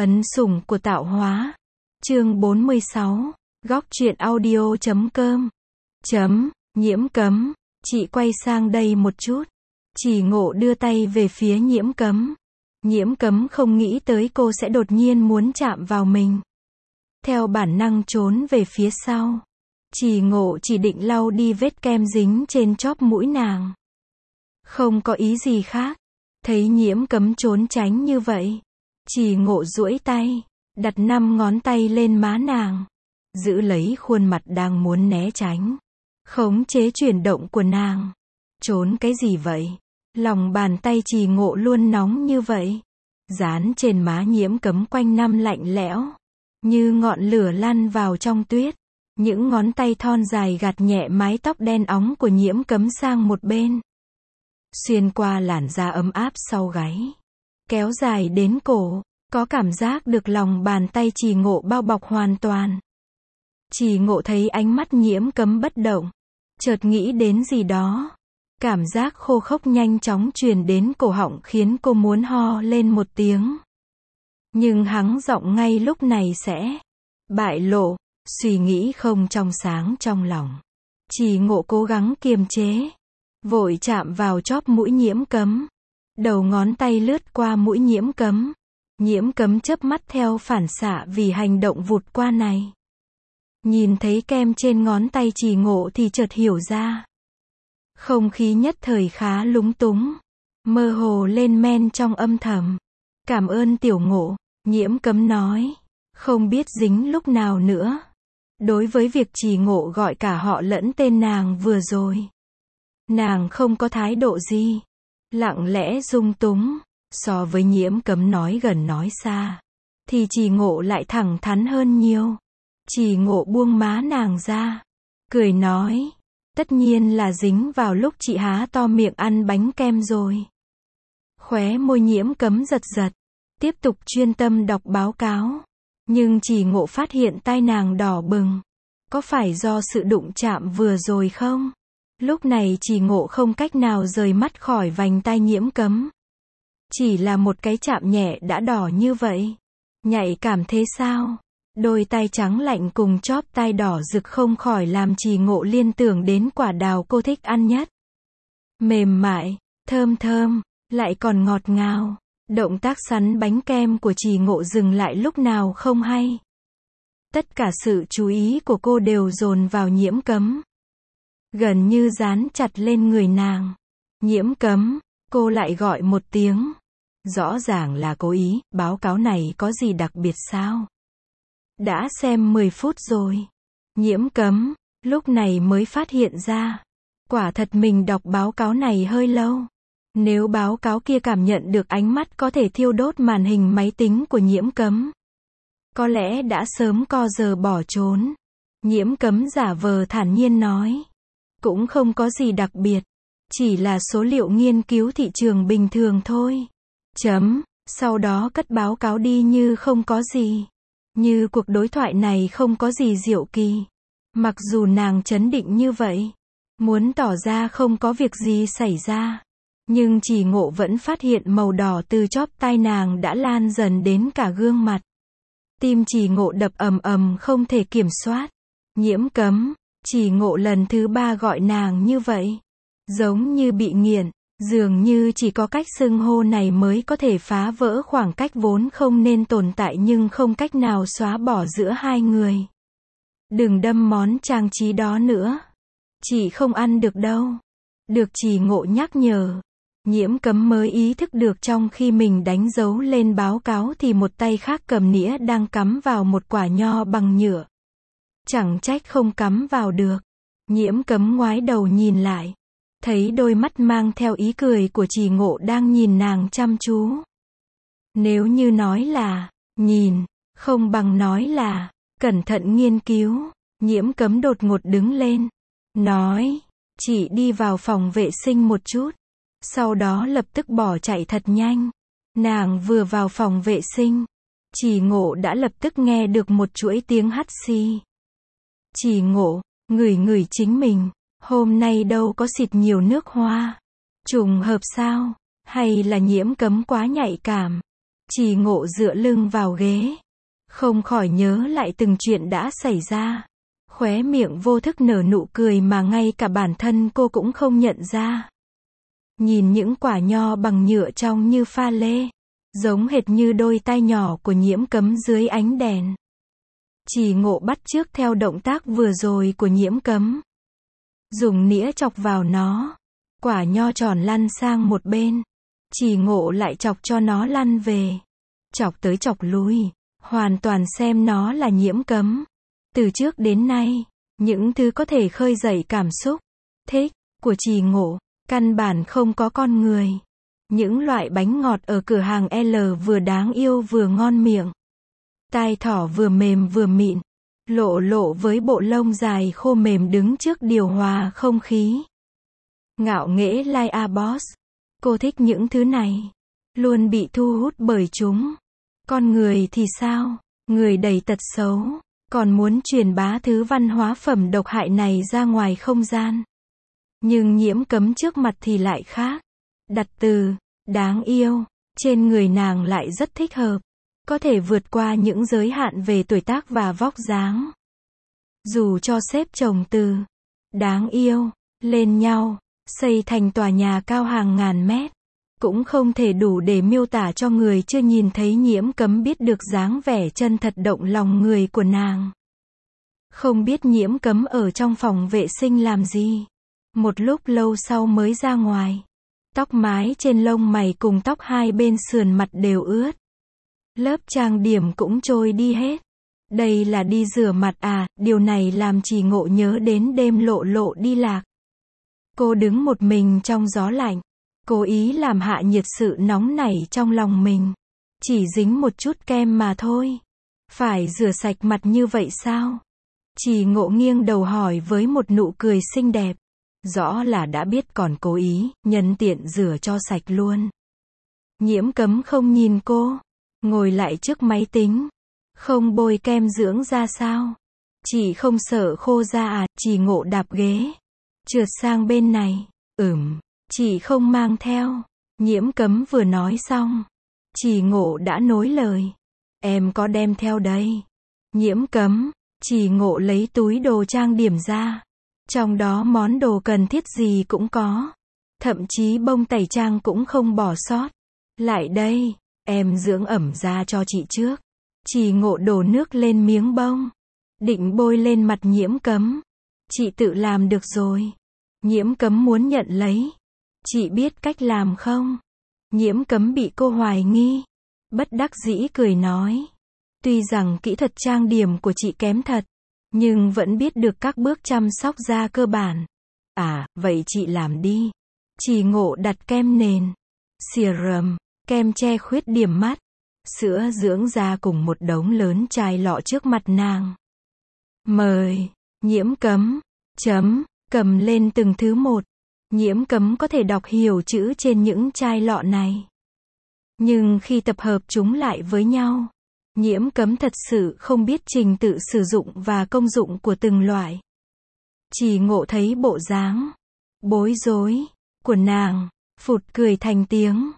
Ấn sủng của tạo hóa. Chương 46. Góc truyện audio.com. Nhiễm Cấm, chị quay sang đây một chút. Chỉ Ngộ đưa tay về phía Nhiễm Cấm. Nhiễm Cấm không nghĩ tới cô sẽ đột nhiên muốn chạm vào mình. Theo bản năng trốn về phía sau. Chỉ Ngộ chỉ định lau đi vết kem dính trên chóp mũi nàng. Không có ý gì khác. Thấy Nhiễm Cấm trốn tránh như vậy. Chỉ Ngộ duỗi tay, đặt 5 ngón tay lên má nàng. Giữ lấy khuôn mặt đang muốn né tránh. Khống chế chuyển động của nàng. Trốn cái gì vậy? Lòng bàn tay Chỉ Ngộ luôn nóng như vậy. Dán trên má Nhiễm Cấm quanh năm lạnh lẽo. Như ngọn lửa lăn vào trong tuyết. Những ngón tay thon dài gạt nhẹ mái tóc đen óng của Nhiễm Cấm sang một bên. Xuyên qua làn da ấm áp sau gáy. Kéo dài đến cổ. Có cảm giác được lòng bàn tay Chỉ Ngộ bao bọc hoàn toàn. Chỉ Ngộ thấy ánh mắt Nhiễm Cấm bất động. Chợt nghĩ đến gì đó. Cảm giác khô khốc nhanh chóng truyền đến cổ họng khiến cô muốn ho lên một tiếng. Nhưng hắng giọng ngay lúc này sẽ bại lộ. Suy nghĩ không trong sáng trong lòng. Chỉ Ngộ cố gắng kiềm chế. Vội chạm vào chóp mũi Nhiễm Cấm. Đầu ngón tay lướt qua mũi Nhiễm Cấm. Nhiễm Cấm chớp mắt theo phản xạ vì hành động vụt qua này. Nhìn thấy kem trên ngón tay Chỉ Ngộ thì chợt hiểu ra. Không khí nhất thời khá lúng túng. Mơ hồ lên men trong âm thầm. Cảm ơn tiểu Ngộ, Nhiễm Cấm nói. Không biết dính lúc nào nữa. Đối với việc Chỉ Ngộ gọi cả họ lẫn tên nàng vừa rồi. Nàng không có thái độ gì. Lặng lẽ dung túng. So với Nhiễm Cấm nói gần nói xa. Thì Chỉ Ngộ lại thẳng thắn hơn nhiều. Chỉ Ngộ buông má nàng ra. Cười nói. Tất nhiên là dính vào lúc chị há to miệng ăn bánh kem rồi. Khóe môi Nhiễm Cấm giật giật. Tiếp tục chuyên tâm đọc báo cáo. Nhưng Chỉ Ngộ phát hiện tai nàng đỏ bừng. Có phải do sự đụng chạm vừa rồi không? Lúc này Chỉ Ngộ không cách nào rời mắt khỏi vành tai Nhiễm Cấm. Chỉ là một cái chạm nhẹ đã đỏ như vậy. Nhạy cảm thế sao? Đôi tai trắng lạnh cùng chóp tai đỏ rực không khỏi làm Chỉ Ngộ liên tưởng đến quả đào cô thích ăn nhất. Mềm mại, thơm thơm, lại còn ngọt ngào. Động tác sắn bánh kem của Chỉ Ngộ dừng lại lúc nào không hay. Tất cả sự chú ý của cô đều dồn vào Nhiễm Cấm. Gần như dán chặt lên người nàng. Nhiễm Cấm, cô lại gọi một tiếng. Rõ ràng là cố ý, báo cáo này có gì đặc biệt sao? Đã xem 10 phút rồi. Nhiễm Cấm, lúc này mới phát hiện ra. Quả thật mình đọc báo cáo này hơi lâu. Nếu báo cáo kia cảm nhận được ánh mắt có thể thiêu đốt màn hình máy tính của Nhiễm Cấm. Có lẽ đã sớm co giờ bỏ trốn. Nhiễm Cấm giả vờ thản nhiên nói. Cũng không có gì đặc biệt. Chỉ là số liệu nghiên cứu thị trường bình thường thôi. Sau đó cất báo cáo đi như không có gì. Như cuộc đối thoại này không có gì diệu kỳ. Mặc dù nàng trấn định như vậy. Muốn tỏ ra không có việc gì xảy ra. Nhưng Chỉ Ngộ vẫn phát hiện màu đỏ từ chóp tai nàng đã lan dần đến cả gương mặt. Tim Chỉ Ngộ đập ầm ầm không thể kiểm soát. Nhiễm Cấm, Chỉ Ngộ lần thứ 3 gọi nàng như vậy. Giống như bị nghiện. Dường như chỉ có cách xưng hô này mới có thể phá vỡ khoảng cách vốn không nên tồn tại nhưng không cách nào xóa bỏ giữa hai người. Đừng đâm món trang trí đó nữa. Chị không ăn được đâu. Được Chỉ Ngộ nhắc nhở. Nhiễm Cấm mới ý thức được trong khi mình đánh dấu lên báo cáo thì một tay khác cầm nĩa đang cắm vào một quả nho bằng nhựa. Chẳng trách không cắm vào được. Nhiễm Cấm ngoái đầu nhìn lại. Thấy đôi mắt mang theo ý cười của Chỉ Ngộ đang nhìn nàng chăm chú. Nếu như nói là nhìn, không bằng nói là cẩn thận nghiên cứu. Nhiễm Cấm đột ngột đứng lên. Nói, chị đi vào phòng vệ sinh một chút. Sau đó lập tức bỏ chạy thật nhanh. Nàng vừa vào phòng vệ sinh. Chỉ Ngộ đã lập tức nghe được một chuỗi tiếng hắt xì. Chỉ Ngộ, ngửi chính mình. Hôm nay đâu có xịt nhiều nước hoa. Trùng hợp sao? Hay là Nhiễm Cấm quá nhạy cảm? Chỉ Ngộ dựa lưng vào ghế, không khỏi nhớ lại từng chuyện đã xảy ra. Khóe miệng vô thức nở nụ cười mà ngay cả bản thân cô cũng không nhận ra. Nhìn những quả nho bằng nhựa trong như pha lê, giống hệt như đôi tay nhỏ của Nhiễm Cấm dưới ánh đèn. Chỉ Ngộ bắt chước theo động tác vừa rồi của Nhiễm Cấm. Dùng nĩa chọc vào nó. Quả nho tròn lăn sang một bên. Chỉ Ngộ lại chọc cho nó lăn về. Chọc tới chọc lui. Hoàn toàn xem nó là Nhiễm Cấm. Từ trước đến nay, những thứ có thể khơi dậy cảm xúc, thích, của Chỉ Ngộ, căn bản không có con người. Những loại bánh ngọt ở cửa hàng L vừa đáng yêu vừa ngon miệng. Tai thỏ vừa mềm vừa mịn. Lộ lộ với bộ lông dài khô mềm đứng trước điều hòa không khí. Ngạo nghễ like a boss. Cô thích những thứ này. Luôn bị thu hút bởi chúng. Con người thì sao? Người đầy tật xấu. Còn muốn truyền bá thứ văn hóa phẩm độc hại này ra ngoài không gian. Nhưng Nhiễm Cấm trước mặt thì lại khác. Đặt từ đáng yêu trên người nàng lại rất thích hợp. Có thể vượt qua những giới hạn về tuổi tác và vóc dáng. Dù cho xếp chồng từ đáng yêu lên nhau, xây thành tòa nhà cao hàng ngàn mét, cũng không thể đủ để miêu tả cho người chưa nhìn thấy Nhiễm Cấm biết được dáng vẻ chân thật động lòng người của nàng. Không biết Nhiễm Cấm ở trong phòng vệ sinh làm gì. Một lúc lâu sau mới ra ngoài. Tóc mái trên lông mày cùng tóc hai bên sườn mặt đều ướt. Lớp trang điểm cũng trôi đi hết. Đây là đi rửa mặt à? Điều này làm Chỉ Ngộ nhớ đến đêm Lộ Lộ đi lạc. Cô đứng một mình trong gió lạnh. Cố ý làm hạ nhiệt sự nóng nảy trong lòng mình. Chỉ dính một chút kem mà thôi. Phải rửa sạch mặt như vậy sao? Chỉ Ngộ nghiêng đầu hỏi với một nụ cười xinh đẹp. Rõ là đã biết còn cố ý, nhân tiện rửa cho sạch luôn. Nhiễm Cấm không nhìn cô. Ngồi lại trước máy tính. Không bôi kem dưỡng da sao? Chị không sợ khô da à? Chỉ Ngộ đạp ghế. Trượt sang bên này. Chị không mang theo. Nhiễm Cấm vừa nói xong. Chỉ Ngộ đã nối lời. Em có đem theo đây. Nhiễm Cấm. Chỉ Ngộ lấy túi đồ trang điểm ra. Trong đó món đồ cần thiết gì cũng có. Thậm chí bông tẩy trang cũng không bỏ sót. Lại đây, em dưỡng ẩm da cho chị trước. Chỉ Ngộ đổ nước lên miếng bông. Định bôi lên mặt Nhiễm Cấm. Chị tự làm được rồi. Nhiễm Cấm muốn nhận lấy. Chị biết cách làm không? Nhiễm Cấm bị cô hoài nghi. Bất đắc dĩ cười nói. Tuy rằng kỹ thuật trang điểm của chị kém thật. Nhưng vẫn biết được các bước chăm sóc da cơ bản. À, vậy chị làm đi. Chỉ Ngộ đặt kem nền, serum, kem che khuyết điểm mắt, sữa dưỡng da cùng một đống lớn chai lọ trước mặt nàng. Mời. Nhiễm Cấm. Cầm lên từng thứ một. Nhiễm Cấm có thể đọc hiểu chữ trên những chai lọ này. Nhưng khi tập hợp chúng lại với nhau, Nhiễm Cấm thật sự không biết trình tự sử dụng và công dụng của từng loại. Chỉ Ngộ thấy bộ dáng bối rối của nàng, phụt cười thành tiếng.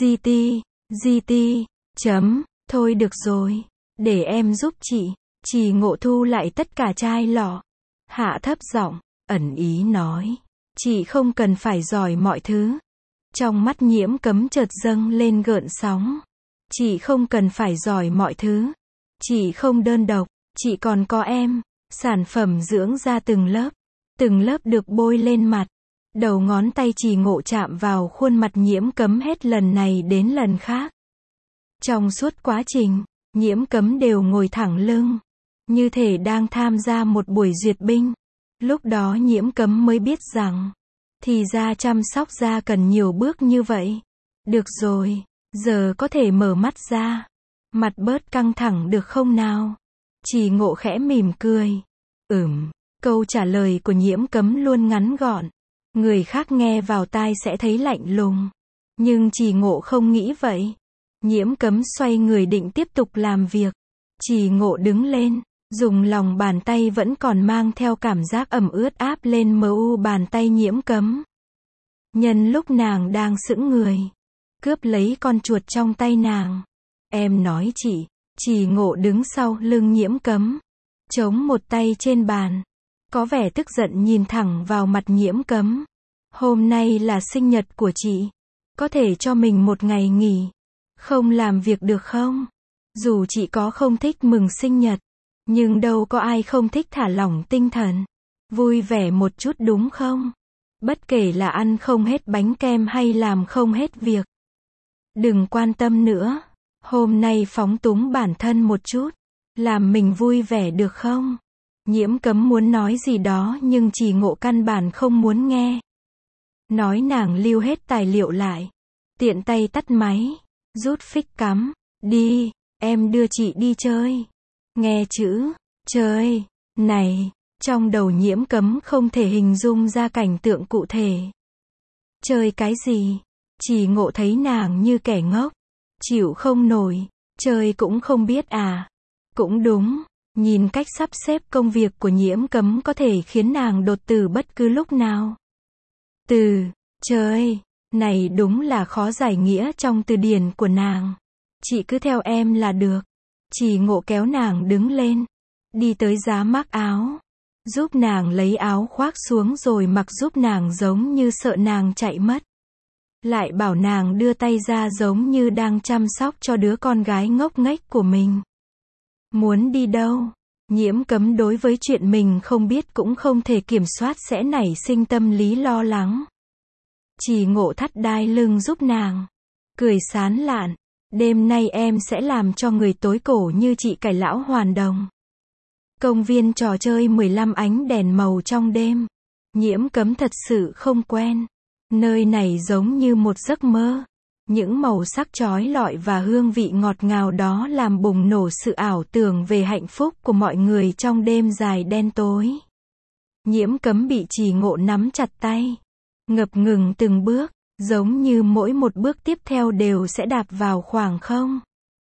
GT. Thôi được rồi, để em giúp chị. Chỉ Ngộ thu lại tất cả chai lọ. Hạ thấp giọng, ẩn ý nói. Chị không cần phải giỏi mọi thứ. Trong mắt Nhiễm Cấm chợt dâng lên gợn sóng. Chị không cần phải giỏi mọi thứ. Chị không đơn độc, chị còn có em. Sản phẩm dưỡng da từng lớp được bôi lên mặt. Đầu ngón tay Chỉ Ngộ chạm vào khuôn mặt Nhiễm Cấm hết lần này đến lần khác. Trong suốt quá trình, Nhiễm Cấm đều ngồi thẳng lưng, như thể đang tham gia một buổi duyệt binh. Lúc đó Nhiễm Cấm mới biết rằng, thì ra chăm sóc da cần nhiều bước như vậy. Được rồi, giờ có thể mở mắt ra. Mặt bớt căng thẳng được không nào? Chỉ Ngộ khẽ mỉm cười. Câu trả lời của Nhiễm Cấm luôn ngắn gọn. Người khác nghe vào tai sẽ thấy lạnh lùng. Nhưng Chỉ Ngộ không nghĩ vậy. Nhiễm Cấm xoay người định tiếp tục làm việc. Chỉ Ngộ đứng lên, dùng lòng bàn tay vẫn còn mang theo cảm giác ẩm ướt áp lên mu bàn tay Nhiễm Cấm. Nhân lúc nàng đang sững người, cướp lấy con chuột trong tay nàng. Em nói chị. Trì Ngộ đứng sau lưng Nhiễm Cấm, chống một tay trên bàn, có vẻ tức giận nhìn thẳng vào mặt Nhiễm Cấm. Hôm nay là sinh nhật của chị, có thể cho mình một ngày nghỉ, không làm việc được không? Dù chị có không thích mừng sinh nhật, nhưng đâu có ai không thích thả lỏng tinh thần, vui vẻ một chút đúng không? Bất kể là ăn không hết bánh kem hay làm không hết việc. Đừng quan tâm nữa, hôm nay phóng túng bản thân một chút, làm mình vui vẻ được không? Nhiễm Cấm muốn nói gì đó nhưng Trì Ngộ căn bản không muốn nghe. Nói nàng lưu hết tài liệu lại, tiện tay tắt máy, rút phích cắm, đi, em đưa chị đi chơi. Nghe chữ chơi này, trong đầu Nhiễm Cấm không thể hình dung ra cảnh tượng cụ thể. Chơi cái gì? Trì Ngộ thấy nàng như kẻ ngốc, chịu không nổi, chơi cũng không biết à? Cũng đúng, nhìn cách sắp xếp công việc của Nhiễm Cấm có thể khiến nàng đột tử bất cứ lúc nào. Từ chơi này đúng là khó giải nghĩa trong từ điển của nàng. Chị cứ theo em là được. Trì Ngộ kéo nàng đứng lên, đi tới giá mác áo, giúp nàng lấy áo khoác xuống rồi mặc giúp nàng giống như sợ nàng chạy mất. Lại bảo nàng đưa tay ra giống như đang chăm sóc cho đứa con gái ngốc nghếch của mình. Muốn đi đâu? Nhiễm Cấm đối với chuyện mình không biết cũng không thể kiểm soát sẽ nảy sinh tâm lý lo lắng. Trì Ngộ thắt đai lưng giúp nàng, cười sán lạn, đêm nay em sẽ làm cho người tối cổ như chị cải lão hoàn đồng. Công viên trò chơi 15 ánh đèn màu trong đêm. Nhiễm Cấm thật sự không quen. Nơi này giống như một giấc mơ. Những màu sắc chói lọi và hương vị ngọt ngào đó làm bùng nổ sự ảo tưởng về hạnh phúc của mọi người trong đêm dài đen tối. Nhiễm Cấm bị Trì Ngộ nắm chặt tay, ngập ngừng từng bước, giống như mỗi một bước tiếp theo đều sẽ đạp vào khoảng không.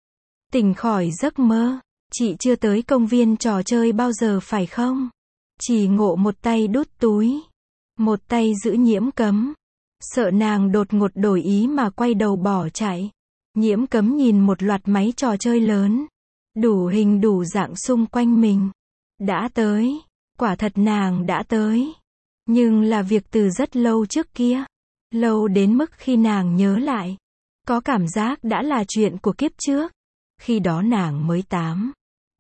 Tỉnh khỏi giấc mơ, chị chưa tới công viên trò chơi bao giờ phải không? Trì Ngộ một tay đút túi, một tay giữ Nhiễm Cấm. Sợ nàng đột ngột đổi ý mà quay đầu bỏ chạy. Nhiễm Cấm nhìn một loạt máy trò chơi lớn, đủ hình đủ dạng xung quanh mình. Đã tới, quả thật nàng đã tới. Nhưng là việc từ rất lâu trước kia. Lâu đến mức khi nàng nhớ lại, có cảm giác đã là chuyện của kiếp trước. Khi đó nàng mới 8,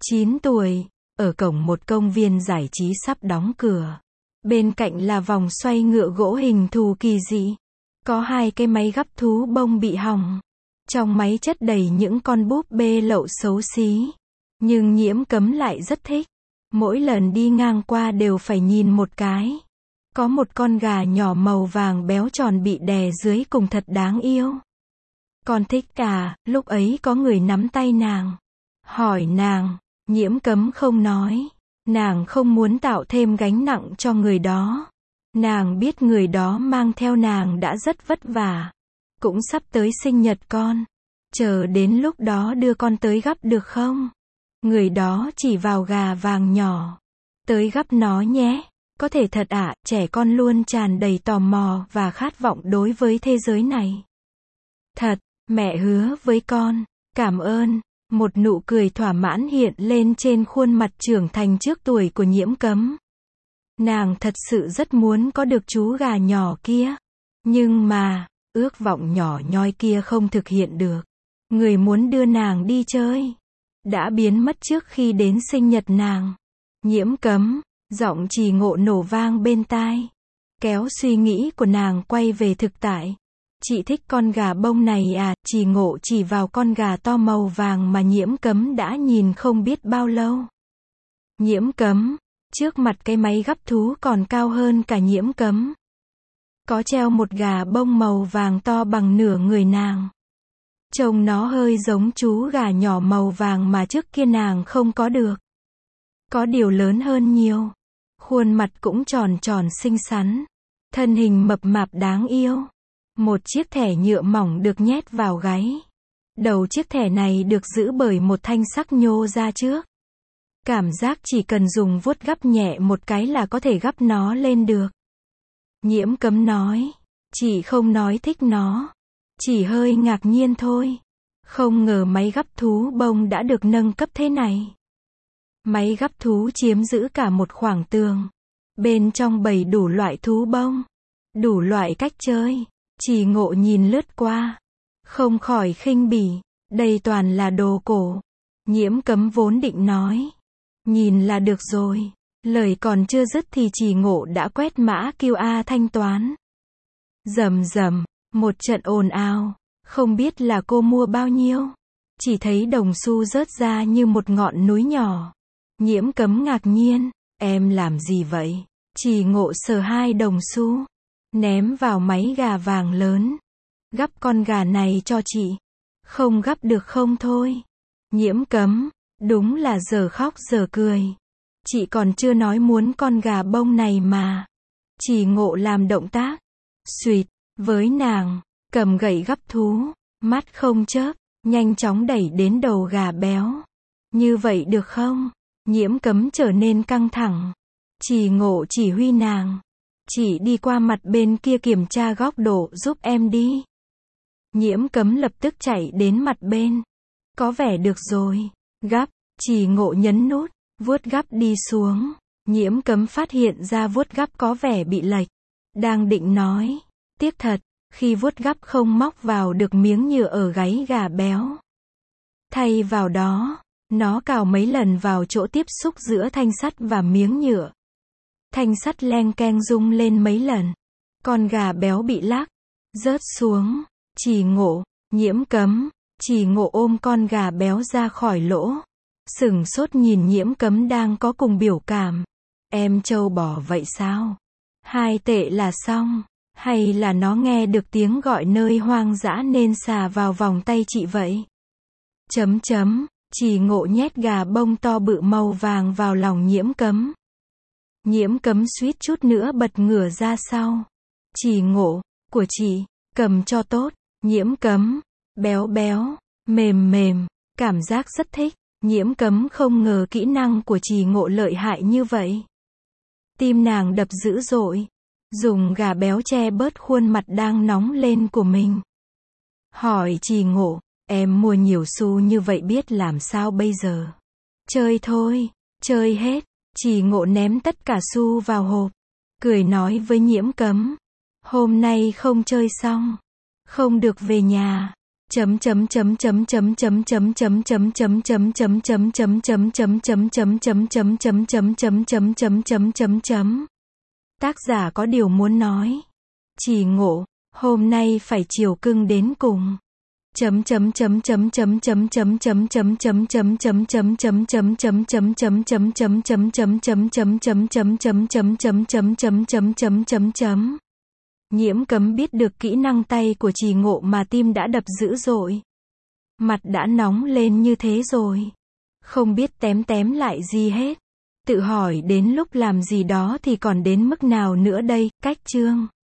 9 tuổi, ở cổng một công viên giải trí sắp đóng cửa. Bên cạnh là vòng xoay ngựa gỗ hình thù kỳ dị. Có 2 cái máy gắp thú bông bị hỏng. Trong máy chất đầy những con búp bê lậu xấu xí. Nhưng Nhiễm Cấm lại rất thích. Mỗi lần đi ngang qua đều phải nhìn một cái. Có một con gà nhỏ màu vàng béo tròn bị đè dưới cùng thật đáng yêu. Con thích à? Lúc ấy có người nắm tay nàng, hỏi nàng. Nhiễm Cấm không nói. Nàng không muốn tạo thêm gánh nặng cho người đó. Nàng biết người đó mang theo nàng đã rất vất vả. Cũng sắp tới sinh nhật con. Chờ đến lúc đó đưa con tới gắp được không? Người đó chỉ vào gà vàng nhỏ. Tới gắp nó nhé. Có thể thật ạ, trẻ con luôn tràn đầy tò mò và khát vọng đối với thế giới này. Thật, mẹ hứa với con. Cảm ơn. Một nụ cười thỏa mãn hiện lên trên khuôn mặt trưởng thành trước tuổi của Nhiễm Cấm. Nàng thật sự rất muốn có được chú gà nhỏ kia. Nhưng mà, ước vọng nhỏ nhoi kia không thực hiện được. Người muốn đưa nàng đi chơi đã biến mất trước khi đến sinh nhật nàng. Nhiễm Cấm, giọng Trì Ngộ nổ vang bên tai, kéo suy nghĩ của nàng quay về thực tại. Chị thích con gà bông này à? Trì Ngộ chỉ vào con gà to màu vàng mà Nhiễm Cấm đã nhìn không biết bao lâu. Nhiễm Cấm, trước mặt cái máy gắp thú còn cao hơn cả Nhiễm Cấm. Có treo một gà bông màu vàng to bằng nửa người nàng. Trông nó hơi giống chú gà nhỏ màu vàng mà trước kia nàng không có được. Có điều lớn hơn nhiều. Khuôn mặt cũng tròn tròn xinh xắn. Thân hình mập mạp đáng yêu. Một chiếc thẻ nhựa mỏng được nhét vào gáy. Đầu chiếc thẻ này được giữ bởi một thanh sắc nhô ra trước. Cảm giác chỉ cần dùng vuốt gắp nhẹ một cái là có thể gắp nó lên được. Nhiễm Cấm nói. Chị không nói thích nó. Chỉ hơi ngạc nhiên thôi. Không ngờ máy gắp thú bông đã được nâng cấp thế này. Máy gắp thú chiếm giữ cả một khoảng tường. Bên trong bày đủ loại thú bông, đủ loại cách chơi. Trì Ngộ nhìn lướt qua, không khỏi khinh bỉ, đây toàn là đồ cổ. Nhiễm Cấm vốn định nói, nhìn là được rồi. Lời còn chưa dứt thì Trì Ngộ đã quét mã QR thanh toán. Rầm rầm, một trận ồn ào, không biết là cô mua bao nhiêu. Chỉ thấy đồng xu rớt ra như một ngọn núi nhỏ. Nhiễm Cấm ngạc nhiên, em làm gì vậy? Trì Ngộ sờ 2 đồng xu, ném vào máy gà vàng lớn. Gắp con gà này cho chị. Không gắp được không thôi. Nhiễm Cấm, đúng là giờ khóc giờ cười. Chị còn chưa nói muốn con gà bông này mà. Trì Ngộ làm động tác, xuỵt, với nàng, cầm gậy gắp thú, mắt không chớp, nhanh chóng đẩy đến đầu gà béo. Như vậy được không? Nhiễm Cấm trở nên căng thẳng. Trì Ngộ chỉ huy nàng, chị đi qua mặt bên kia kiểm tra góc độ giúp em đi. Nhiễm Cấm lập tức chạy đến mặt bên. Có vẻ được rồi. Gắp, Trì Ngộ nhấn nút, vuốt gắp đi xuống. Nhiễm Cấm phát hiện ra vuốt gắp có vẻ bị lệch. Đang định nói, tiếc thật, khi vuốt gắp không móc vào được miếng nhựa ở gáy gà béo. Thay vào đó, nó cào mấy lần vào chỗ tiếp xúc giữa thanh sắt và miếng nhựa. Thanh sắt leng keng rung lên mấy lần. Con gà béo bị lắc, rớt xuống. Trì Ngộ, Nhiễm Cấm. Trì Ngộ ôm con gà béo ra khỏi lỗ. Sửng sốt nhìn Nhiễm Cấm đang có cùng biểu cảm. Em trâu bò vậy sao? 2 tệ là xong. Hay là nó nghe được tiếng gọi nơi hoang dã nên xà vào vòng tay chị vậy? Trì Ngộ nhét gà bông to bự màu vàng vào lòng Nhiễm Cấm. Nhiễm Cấm suýt chút nữa bật ngửa ra sau. Trì Ngộ, của chị, cầm cho tốt. Nhiễm Cấm, béo béo, mềm mềm, cảm giác rất thích. Nhiễm Cấm không ngờ kỹ năng của Trì Ngộ lợi hại như vậy. Tim nàng đập dữ dội. Dùng gà béo che bớt khuôn mặt đang nóng lên của mình. Hỏi Trì Ngộ, em mua nhiều xu như vậy biết làm sao bây giờ? Chơi thôi, chơi hết. Trì Ngộ ném tất cả xu vào hộp. Cười nói với Nhiễm Cấm. Hôm nay không chơi xong. Không được về nhà. Tác giả có điều muốn nói. Trì Ngộ, hôm nay phải chiều cưng đến cùng. Nhiễm Cấm biết được kỹ năng tay của Trì Ngộ mà tim đã đập dữ dội. Mặt đã nóng lên như thế rồi. Không biết tém lại gì hết. Tự hỏi đến lúc làm gì đó thì còn đến mức nào nữa đây, cách chương.